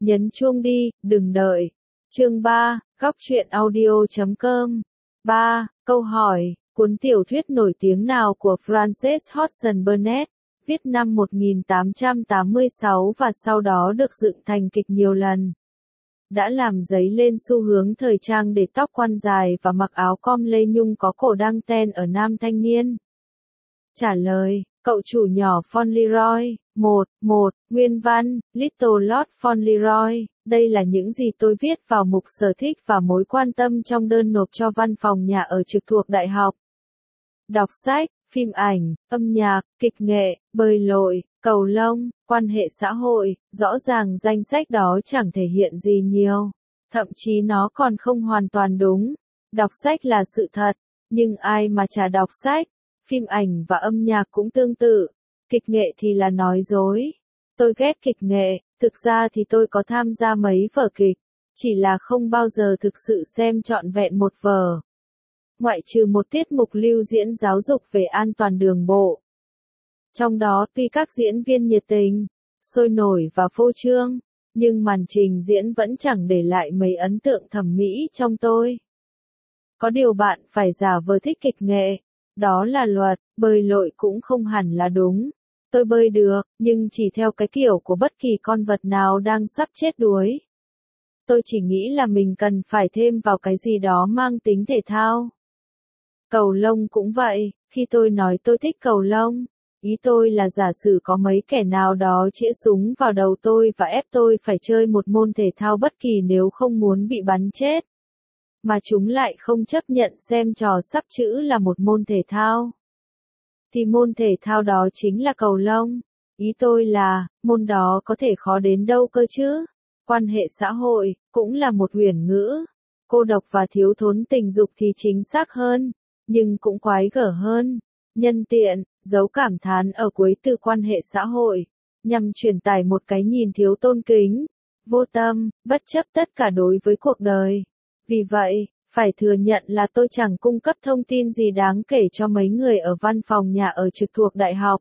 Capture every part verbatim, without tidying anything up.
Nhấn chuông đi, đừng đợi. Chương ba, góc truyện audio chấm com. ba. Câu hỏi, cuốn tiểu thuyết nổi tiếng nào của Frances Hodgson Burnett, viết năm một nghìn tám trăm tám mươi sáu và sau đó được dựng thành kịch nhiều lần, đã làm dấy lên xu hướng thời trang để tóc quăn dài và mặc áo com lê nhung có cổ đăng ten ở nam thanh niên? Trả lời, cậu chủ nhỏ Fauntleroy. một. một. Nguyên văn, Little Lord Fauntleroy. Đây là những gì tôi viết vào mục sở thích và mối quan tâm trong đơn nộp cho văn phòng nhà ở trực thuộc đại học. Đọc sách, phim ảnh, âm nhạc, kịch nghệ, bơi lội, cầu lông, quan hệ xã hội, rõ ràng danh sách đó chẳng thể hiện gì nhiều. Thậm chí nó còn không hoàn toàn đúng. Đọc sách là sự thật, nhưng ai mà chả đọc sách. Phim ảnh và âm nhạc cũng tương tự. Kịch nghệ thì là nói dối. Tôi ghét kịch nghệ, thực ra thì tôi có tham gia mấy vở kịch, chỉ là không bao giờ thực sự xem trọn vẹn một vở. Ngoại trừ một tiết mục lưu diễn giáo dục về an toàn đường bộ. Trong đó tuy các diễn viên nhiệt tình, sôi nổi và phô trương, nhưng màn trình diễn vẫn chẳng để lại mấy ấn tượng thẩm mỹ trong tôi. Có điều bạn phải giả vờ thích kịch nghệ. Đó là luật, bơi lội cũng không hẳn là đúng. Tôi bơi được, nhưng chỉ theo cái kiểu của bất kỳ con vật nào đang sắp chết đuối. Tôi chỉ nghĩ là mình cần phải thêm vào cái gì đó mang tính thể thao. Cầu lông cũng vậy, khi tôi nói tôi thích cầu lông, ý tôi là giả sử có mấy kẻ nào đó chĩa súng vào đầu tôi và ép tôi phải chơi một môn thể thao bất kỳ nếu không muốn bị bắn chết. Mà chúng lại không chấp nhận xem trò sắp chữ là một môn thể thao. Thì môn thể thao đó chính là cầu lông. Ý tôi là, môn đó có thể khó đến đâu cơ chứ. Quan hệ xã hội, cũng là một huyền ngữ. Cô độc và thiếu thốn tình dục thì chính xác hơn, nhưng cũng quái gở hơn. Nhân tiện, dấu cảm thán ở cuối từ quan hệ xã hội, nhằm truyền tải một cái nhìn thiếu tôn kính, vô tâm, bất chấp tất cả đối với cuộc đời. Vì vậy, phải thừa nhận là tôi chẳng cung cấp thông tin gì đáng kể cho mấy người ở văn phòng nhà ở trực thuộc đại học.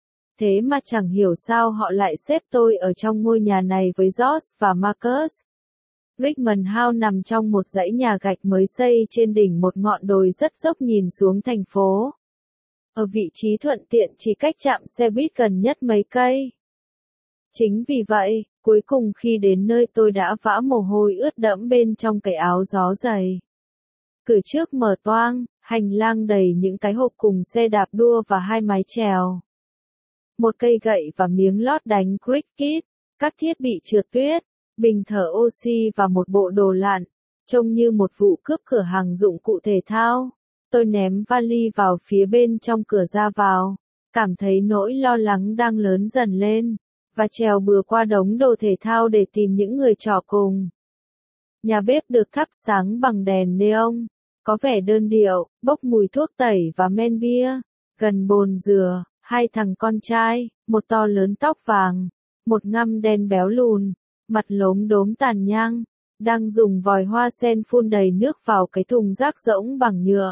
Thế mà chẳng hiểu sao họ lại xếp tôi ở trong ngôi nhà này với George và Marcus. Richmond House nằm trong một dãy nhà gạch mới xây trên đỉnh một ngọn đồi rất dốc nhìn xuống thành phố. Ở vị trí thuận tiện chỉ cách trạm xe buýt gần nhất mấy cây. Chính vì vậy, cuối cùng khi đến nơi tôi đã vã mồ hôi ướt đẫm bên trong cái áo gió dày. Cửa trước mở toang, hành lang đầy những cái hộp cùng xe đạp đua và hai mái chèo. Một cây gậy và miếng lót đánh cricket, các thiết bị trượt tuyết, bình thở oxy và một bộ đồ lặn, trông như một vụ cướp cửa hàng dụng cụ thể thao. Tôi ném vali vào phía bên trong cửa ra vào, cảm thấy nỗi lo lắng đang lớn dần lên, và trèo bừa qua đống đồ thể thao để tìm những người trò cùng. Nhà bếp được thắp sáng bằng đèn neon, có vẻ đơn điệu, bốc mùi thuốc tẩy và men bia. Gần bồn dừa, hai thằng con trai, một to lớn tóc vàng, một ngăm đen béo lùn, mặt lốm đốm tàn nhang, đang dùng vòi hoa sen phun đầy nước vào cái thùng rác rỗng bằng nhựa.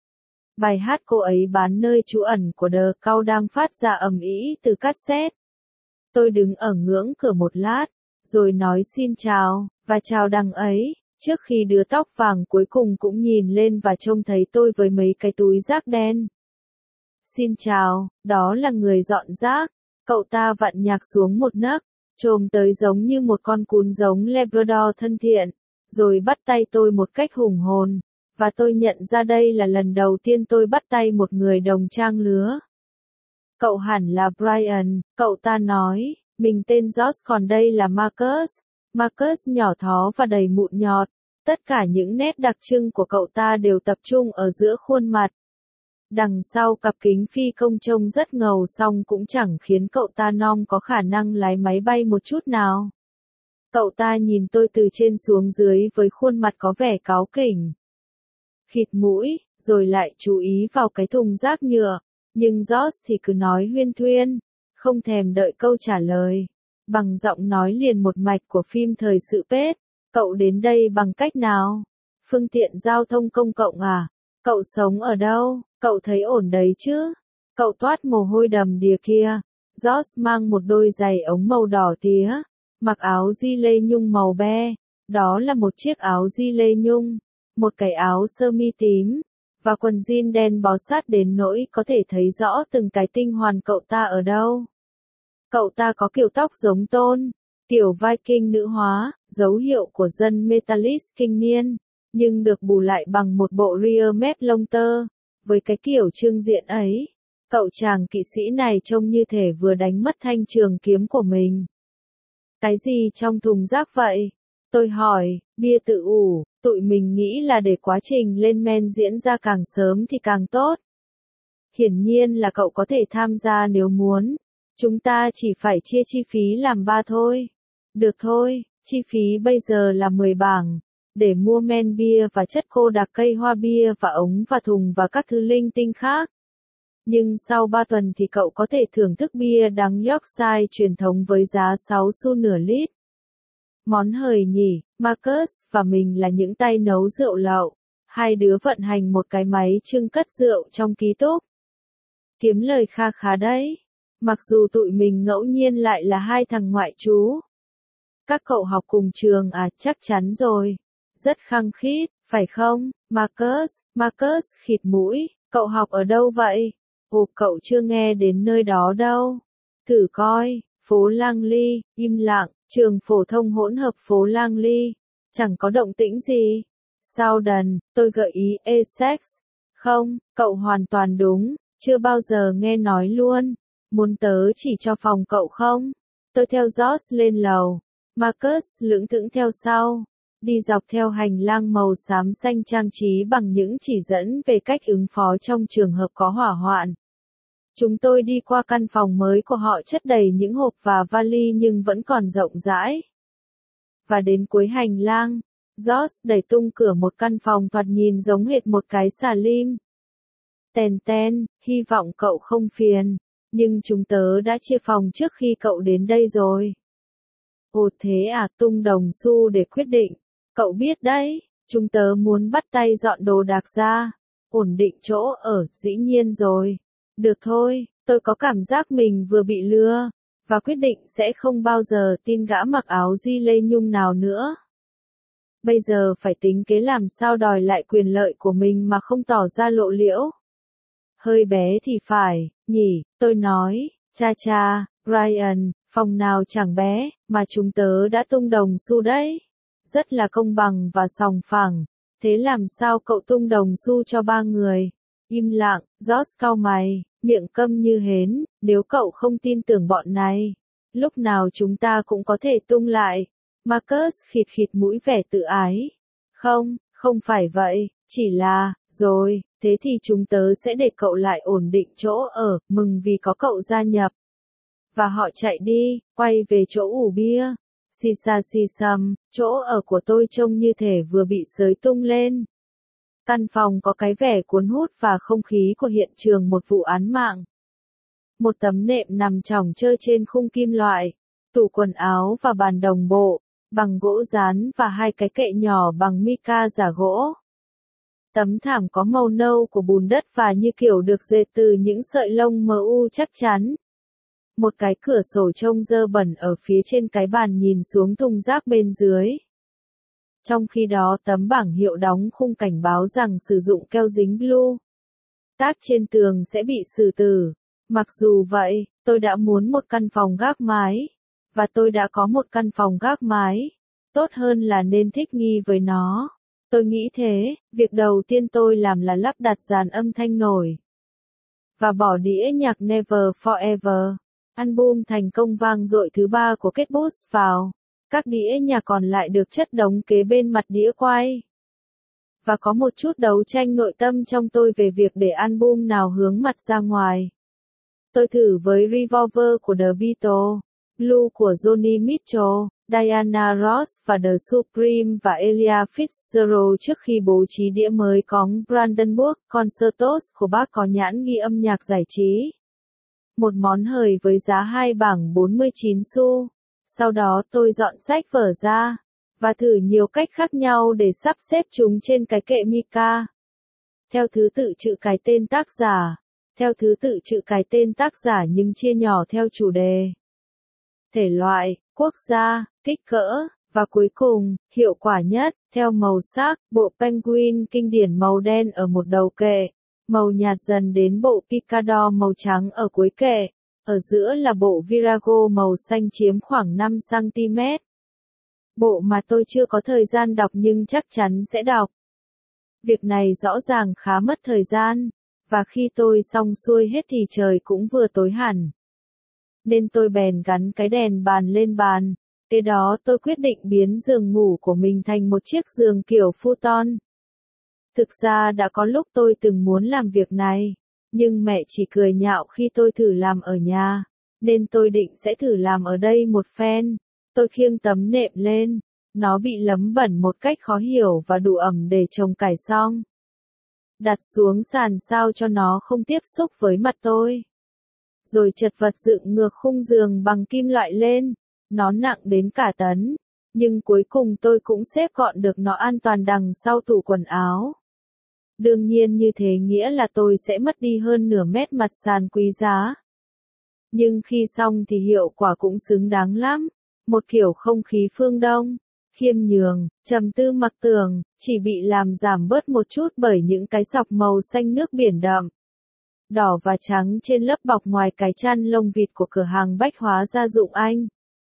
Bài hát cô ấy bán nơi trú ẩn của The Call đang phát ra ầm ĩ từ cassette. Tôi đứng ở ngưỡng cửa một lát, rồi nói xin chào, và chào đằng ấy, trước khi đứa tóc vàng cuối cùng cũng nhìn lên và trông thấy tôi với mấy cái túi rác đen. Xin chào, đó là người dọn rác. Cậu ta vặn nhạc xuống một nấc, chồm tới giống như một con cún giống Labrador thân thiện, rồi bắt tay tôi một cách hùng hồn, và tôi nhận ra đây là lần đầu tiên tôi bắt tay một người đồng trang lứa. Cậu hẳn là Brian, cậu ta nói, mình tên George còn đây là Marcus. Marcus nhỏ thó và đầy mụn nhọt, tất cả những nét đặc trưng của cậu ta đều tập trung ở giữa khuôn mặt. Đằng sau cặp kính phi công trông rất ngầu song cũng chẳng khiến cậu ta non có khả năng lái máy bay một chút nào. Cậu ta nhìn tôi từ trên xuống dưới với khuôn mặt có vẻ cáu kỉnh. Khịt mũi, rồi lại chú ý vào cái thùng rác nhựa, nhưng George thì cứ nói huyên thuyên, không thèm đợi câu trả lời. Bằng giọng nói liền một mạch của phim thời sự pết, cậu đến đây bằng cách nào? Phương tiện giao thông công cộng à? Cậu sống ở đâu? Cậu thấy ổn đấy chứ? Cậu toát mồ hôi đầm đìa kia. George mang một đôi giày ống màu đỏ tía, Mặc áo di lê nhung màu be, đó là một chiếc áo di lê nhung, một cái áo sơ mi tím, và quần jean đen bó sát đến nỗi có thể thấy rõ từng cái tinh hoàn cậu ta ở đâu. Cậu ta có kiểu tóc giống Tôn, kiểu Viking nữ hóa, dấu hiệu của dân Metalist kinh niên, nhưng được bù lại bằng một bộ rear mép lông tơ. Với cái kiểu trưng diện ấy, cậu chàng kỵ sĩ này trông như thể vừa đánh mất thanh trường kiếm của mình. Cái gì trong thùng rác vậy? Tôi hỏi, bia tự ủ, tụi mình nghĩ là để quá trình lên men diễn ra càng sớm thì càng tốt. Hiển nhiên là cậu có thể tham gia nếu muốn. Chúng ta chỉ phải chia chi phí làm ba thôi. Được thôi, chi phí bây giờ là mười bảng. Để mua men bia và chất cô đặc cây hoa bia và ống và thùng và các thứ linh tinh khác. Nhưng sau ba tuần thì cậu có thể thưởng thức bia đắng Yorkshire truyền thống với giá sáu xu nửa lít. Món hời nhỉ, Marcus và mình là những tay nấu rượu lậu. Hai đứa vận hành một cái máy trưng cất rượu trong ký túc. Kiếm lời kha khá đấy. Mặc dù tụi mình ngẫu nhiên lại là hai thằng ngoại trú. Các cậu học cùng trường à, chắc chắn rồi. Rất khăng khít, phải không, Marcus? Marcus khịt mũi, cậu học ở đâu vậy? Ồ, cậu chưa nghe đến nơi đó đâu. Thử coi, phố Langley, im lặng, trường phổ thông hỗn hợp phố Langley. Chẳng có động tĩnh gì. Southern, tôi gợi ý Essex. Không, cậu hoàn toàn đúng, chưa bao giờ nghe nói luôn. Muốn tớ chỉ cho phòng cậu không? Tôi theo George lên lầu. Marcus lững thững theo sau. Đi dọc theo hành lang màu xám xanh trang trí bằng những chỉ dẫn về cách ứng phó trong trường hợp có hỏa hoạn. Chúng tôi đi qua căn phòng mới của họ chất đầy những hộp và vali nhưng vẫn còn rộng rãi. Và đến cuối hành lang, George đẩy tung cửa một căn phòng thoạt nhìn giống hệt một cái xà lim. Tèn ten, hy vọng cậu không phiền, nhưng chúng tớ đã chia phòng trước khi cậu đến đây rồi. Ồ thế à, tung đồng xu để quyết định. Cậu biết đấy, chúng tớ muốn bắt tay dọn đồ đạc ra. Ổn định chỗ ở, dĩ nhiên rồi. Được thôi, tôi có cảm giác mình vừa bị lừa, và quyết định sẽ không bao giờ tin gã mặc áo di lê nhung nào nữa. Bây giờ phải tính kế làm sao đòi lại quyền lợi của mình mà không tỏ ra lộ liễu. Hơi bé thì phải, nhỉ, tôi nói, cha cha, Ryan, phòng nào chẳng bé, mà chúng tớ đã tung đồng xu đấy. Rất là công bằng và sòng phẳng. Thế làm sao cậu tung đồng xu cho ba người? Im lặng, George cau mày, miệng câm như hến, nếu cậu không tin tưởng bọn này. Lúc nào chúng ta cũng có thể tung lại. Marcus khịt khịt mũi vẻ tự ái. Không, không phải vậy, chỉ là, rồi, thế thì chúng tớ sẽ để cậu lại ổn định chỗ ở, mừng vì có cậu gia nhập. Và họ chạy đi, quay về chỗ ủ bia. Xì xa xì xầm, chỗ ở của tôi trông như thể vừa bị xới tung lên. Căn phòng có cái vẻ cuốn hút và không khí của hiện trường một vụ án mạng. Một tấm nệm nằm chỏng chơ trên khung kim loại, tủ quần áo và bàn đồng bộ, bằng gỗ dán và hai cái kệ nhỏ bằng mica giả gỗ. Tấm thảm có màu nâu của bùn đất và như kiểu được dệt từ những sợi lông mờ u chắc chắn. Một cái cửa sổ trông dơ bẩn ở phía trên cái bàn nhìn xuống thùng rác bên dưới. Trong khi đó tấm bảng hiệu đóng khung cảnh báo rằng sử dụng keo dính blue tác trên tường sẽ bị xử tử. Mặc dù vậy, tôi đã muốn một căn phòng gác mái. Và tôi đã có một căn phòng gác mái. Tốt hơn là nên thích nghi với nó. Tôi nghĩ thế, việc đầu tiên tôi làm là lắp đặt dàn âm thanh nổi. Và bỏ đĩa nhạc Never Forever. Album thành công vang dội thứ ba của Kate Bush vào. Các đĩa nhạc còn lại được chất đống kế bên mặt đĩa quay. Và có một chút đấu tranh nội tâm trong tôi về việc để album nào hướng mặt ra ngoài. Tôi thử với Revolver của The Beatles, Blue của Joni Mitchell, Diana Ross và The Supremes và Ella Fitzgerald trước khi bố trí đĩa mới cóng Brandenburg Concertos của bác có nhãn ghi âm nhạc giải trí. Một món hời với giá hai bảng bốn mươi chín xu. Sau đó tôi dọn sách vở ra, và thử nhiều cách khác nhau để sắp xếp chúng trên cái kệ mica. Theo thứ tự chữ cái tên tác giả, theo thứ tự chữ cái tên tác giả nhưng chia nhỏ theo chủ đề. Thể loại, quốc gia, kích cỡ, và cuối cùng, hiệu quả nhất, theo màu sắc, bộ Penguin kinh điển màu đen ở một đầu kệ, màu nhạt dần đến bộ Picador màu trắng ở cuối kệ, ở giữa là bộ Virago màu xanh chiếm khoảng năm xăng ti mét. Bộ mà tôi chưa có thời gian đọc nhưng chắc chắn sẽ đọc. Việc này rõ ràng khá mất thời gian, và khi tôi xong xuôi hết thì trời cũng vừa tối hẳn. Nên tôi bèn gắn cái đèn bàn lên bàn, kế đó tôi quyết định biến giường ngủ của mình thành một chiếc giường kiểu futon. Thực ra đã có lúc tôi từng muốn làm việc này, nhưng mẹ chỉ cười nhạo khi tôi thử làm ở nhà, nên tôi định sẽ thử làm ở đây một phen. Tôi khiêng tấm nệm lên, nó bị lấm bẩn một cách khó hiểu và đủ ẩm để trồng cải xong. Đặt xuống sàn sao cho nó không tiếp xúc với mặt tôi. Rồi chật vật dựng ngược khung giường bằng kim loại lên, nó nặng đến cả tấn, nhưng cuối cùng tôi cũng xếp gọn được nó an toàn đằng sau tủ quần áo. Đương nhiên như thế nghĩa là tôi sẽ mất đi hơn nửa mét mặt sàn quý giá. Nhưng khi xong thì hiệu quả cũng xứng đáng lắm, một kiểu không khí phương Đông, khiêm nhường, trầm tư mặc tưởng, chỉ bị làm giảm bớt một chút bởi những cái sọc màu xanh nước biển đậm, đỏ và trắng trên lớp bọc ngoài cái chăn lông vịt của cửa hàng bách hóa gia dụng Anh.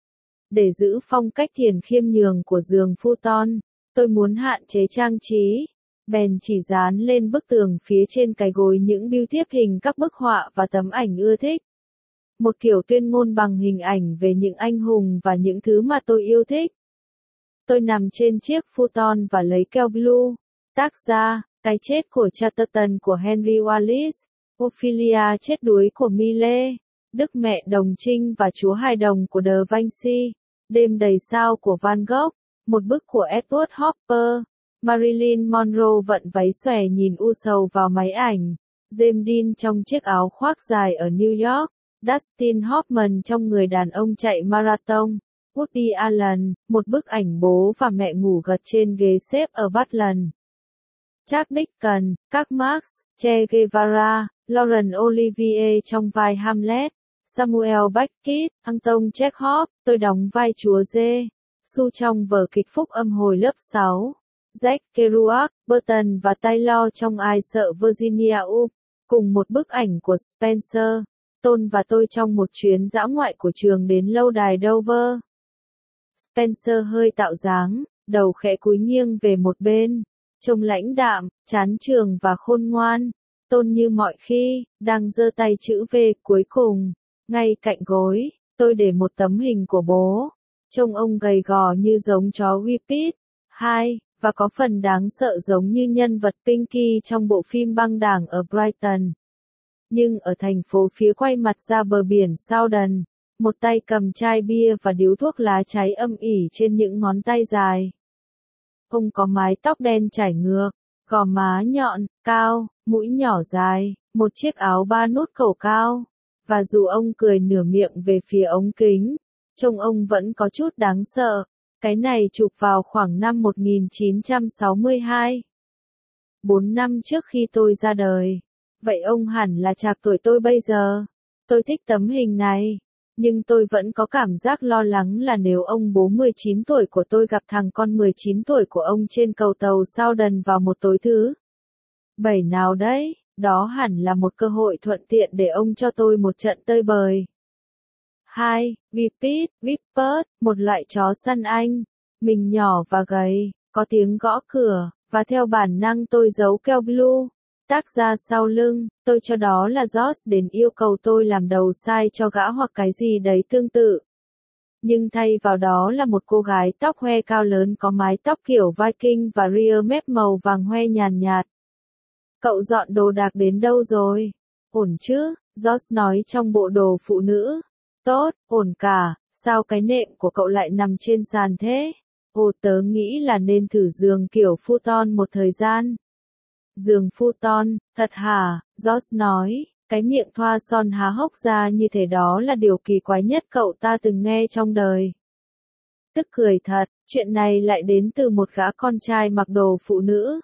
Để giữ phong cách thiền khiêm nhường của giường futon, tôi muốn hạn chế trang trí, bèn chỉ dán lên bức tường phía trên cái gối những bưu thiếp hình các bức họa và tấm ảnh ưa thích. Một kiểu tuyên ngôn bằng hình ảnh về những anh hùng và những thứ mà tôi yêu thích. Tôi nằm trên chiếc futon và lấy keo blue. Tác giả, Cái chết của Chatterton của Henry Wallace, Ophelia chết đuối của Millet, Đức mẹ đồng trinh và Chúa hài đồng của Da Vinci, Đêm đầy sao của Van Gogh, một bức của Edward Hopper, Marilyn Monroe vận váy xòe nhìn u sầu vào máy ảnh, James Dean trong chiếc áo khoác dài ở New York, Dustin Hoffman trong Người đàn ông chạy marathon, Woody Allen, một bức ảnh bố và mẹ ngủ gật trên ghế xếp ở Butland. Charles Dickens, các Marx, Che Guevara, Laurence Olivier trong vai Hamlet, Samuel Beckett, Anton Chekhov, tôi đóng vai chúa Dê, Su trong vở kịch Phúc âm hồi lớp sáu, Jack Kerouac, Burton và Taylor trong Ai sợ Virginia Woolf, cùng một bức ảnh của Spencer, Tôn và tôi trong một chuyến dã ngoại của trường đến lâu đài Dover. Spencer hơi tạo dáng, đầu khẽ cúi nghiêng về một bên, trông lãnh đạm, chán trường và khôn ngoan. Tôn như mọi khi, đang giơ tay chữ V cuối cùng. Ngay cạnh gối, tôi để một tấm hình của bố. Trông ông gầy gò như giống chó Whippet. Hai, và có phần đáng sợ giống như nhân vật Pinky trong bộ phim băng đảng ở Brighton. Nhưng ở thành phố phía quay mặt ra bờ biển Southern, một tay cầm chai bia và điếu thuốc lá cháy âm ỉ trên những ngón tay dài. Ông có mái tóc đen chảy ngược, gò má nhọn, cao, mũi nhỏ dài, một chiếc áo ba nút cổ cao, và dù ông cười nửa miệng về phía ống kính, trông ông vẫn có chút đáng sợ. Cái này chụp vào khoảng năm một nghìn chín trăm sáu mươi hai. Bốn năm trước khi tôi ra đời. Vậy ông hẳn là trạc tuổi tôi bây giờ. Tôi thích tấm hình này. Nhưng tôi vẫn có cảm giác lo lắng là nếu ông bố mười chín tuổi của tôi gặp thằng con mười chín tuổi của ông trên cầu tàu Southern vào một tối thứ bảy nào đấy, đó hẳn là một cơ hội thuận tiện để ông cho tôi một trận tơi bời. Hai, Whippet, Whippet, một loại chó săn Anh. Mình nhỏ và gầy, có tiếng gõ cửa, và theo bản năng tôi giấu keo blue. Tác ra sau lưng, tôi cho đó là George đến yêu cầu tôi làm đầu sai cho gã hoặc cái gì đấy tương tự. Nhưng thay vào đó là một cô gái tóc hoe cao lớn có mái tóc kiểu Viking và ria mép màu vàng hoe nhàn nhạt. Cậu dọn đồ đạc đến đâu rồi? Ổn chứ? George nói trong bộ đồ phụ nữ. Tốt, ổn cả, sao cái nệm của cậu lại nằm trên sàn thế? Ồ, tớ nghĩ là nên thử giường kiểu futon một thời gian. Giường futon, thật hả? George nói, cái miệng thoa son há hốc ra như thế đó là điều kỳ quái nhất cậu ta từng nghe trong đời. Tức cười thật, chuyện này lại đến từ một gã con trai mặc đồ phụ nữ.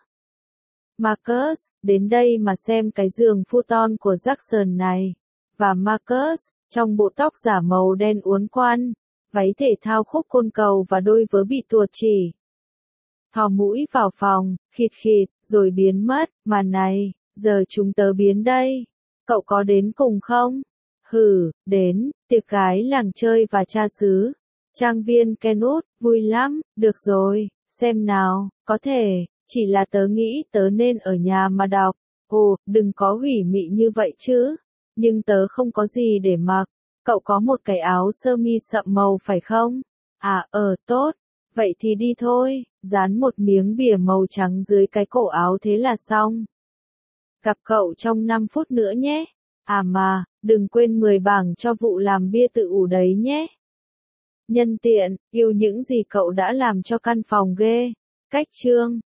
Marcus, đến đây mà xem cái giường futon của Jackson này. Và Marcus, trong bộ tóc giả màu đen uốn quan, váy thể thao khúc côn cầu và đôi vớ bị tuột chỉ. Thò mũi vào phòng, khịt khịt, rồi biến mất, mà này, giờ chúng tớ biến đây. Cậu có đến cùng không? Hừ, đến, tiệc gái làng chơi và cha xứ. Trang viên Kenwood, vui lắm, được rồi, xem nào, có thể, chỉ là tớ nghĩ tớ nên ở nhà mà đọc. Ồ, đừng có hủy mị như vậy chứ. Nhưng tớ không có gì để mặc. Cậu có một cái áo sơ mi sậm màu phải không? À, ờ, tốt. Vậy thì đi thôi, dán một miếng bìa màu trắng dưới cái cổ áo thế là xong. Gặp cậu trong năm phút nữa nhé. À mà, đừng quên mười bảng cho vụ làm bia tự ủ đấy nhé. Nhân tiện, yêu những gì cậu đã làm cho căn phòng ghê. Cách chương